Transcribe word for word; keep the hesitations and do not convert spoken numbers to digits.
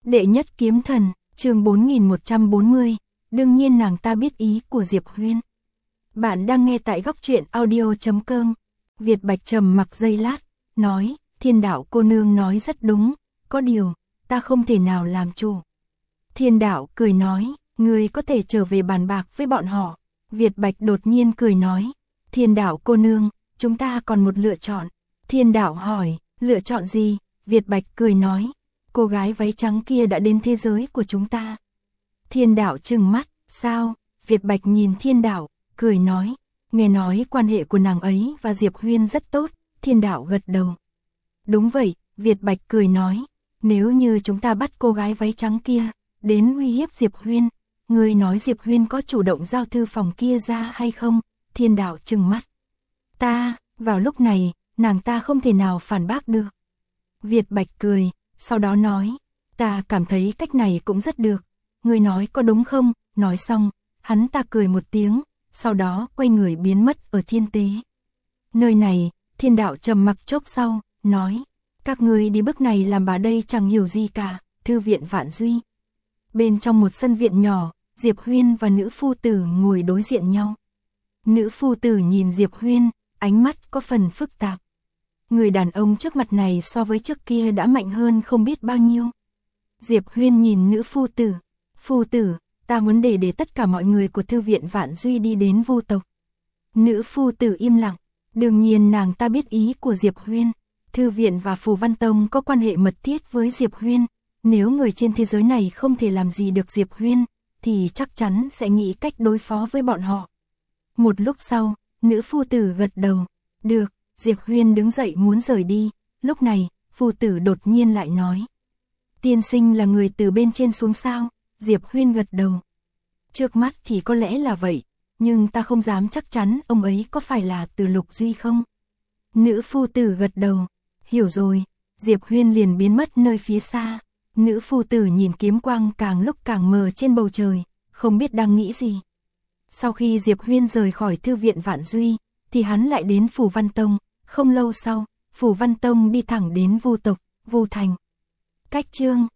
Đệ nhất kiếm thần, chương bốn nghìn một trăm bốn mươi, đương nhiên nàng ta biết ý của Diệp Huyên. Bạn đang nghe tại góc truyện audio chấm com. Việt Bạch trầm mặc giây lát, nói, Thiên Đạo cô nương nói rất đúng, có điều, ta không thể nào làm chủ. Thiên Đạo cười nói, ngươi có thể trở về bàn bạc với bọn họ. Việt Bạch đột nhiên cười nói, Thiên Đạo cô nương, chúng ta còn một lựa chọn. Thiên Đạo hỏi, lựa chọn gì? Việt Bạch cười nói, cô gái váy trắng kia đã đến thế giới của chúng ta. Thiên Đạo trừng mắt, sao? Việt Bạch nhìn Thiên Đạo, cười nói, nghe nói quan hệ của nàng ấy và Diệp Huyên rất tốt. Thiên Đạo gật đầu. Đúng vậy, Việt Bạch cười nói, nếu như chúng ta bắt cô gái váy trắng kia đến uy hiếp Diệp Huyên, ngươi nói Diệp Huyên có chủ động giao thư phòng kia ra hay không? Thiên Đạo trừng mắt. Ta, vào lúc này, nàng ta không thể nào phản bác được. Việt Bạch cười, sau đó nói, ta cảm thấy cách này cũng rất được, ngươi nói có đúng không? Nói xong, hắn ta cười một tiếng, sau đó quay người biến mất ở thiên tế. Nơi này, Thiên Đạo trầm mặc chốc sau, nói, các ngươi đi bước này làm bà đây chẳng hiểu gì cả. Thư viện Vạn Duy. Bên trong một sân viện nhỏ, Diệp Huyên và nữ phu tử ngồi đối diện nhau. Nữ phu tử nhìn Diệp Huyên, ánh mắt có phần phức tạp. Người đàn ông trước mặt này so với trước kia đã mạnh hơn không biết bao nhiêu. Diệp Huyên nhìn nữ phu tử, phu tử, ta muốn để để tất cả mọi người của Thư viện Vạn Duy đi đến Vu tộc. Nữ phu tử im lặng, đương nhiên nàng ta biết ý của Diệp Huyên. Thư viện và Phù Văn Tông có quan hệ mật thiết với Diệp Huyên. Nếu người trên thế giới này không thể làm gì được Diệp Huyên, thì chắc chắn sẽ nghĩ cách đối phó với bọn họ. Một lúc sau, nữ phu tử gật đầu. Được, Diệp Huyên đứng dậy muốn rời đi. Lúc này, phu tử đột nhiên lại nói, tiên sinh là người từ bên trên xuống sao? Diệp Huyên gật đầu. Trước mắt thì có lẽ là vậy, nhưng ta không dám chắc chắn ông ấy có phải là từ Lục Duy không? Nữ phu tử gật đầu. Hiểu rồi. Diệp Huyên liền biến mất nơi phía xa. Nữ phu tử nhìn kiếm quang càng lúc càng mờ trên bầu trời, không biết đang nghĩ gì. Sau khi Diệp Huyên rời khỏi Thư viện Vạn Duy, thì hắn lại đến Phù Văn Tông. Không lâu sau, Phù Văn Tông đi thẳng đến Vu tộc, Vu thành. Cách chương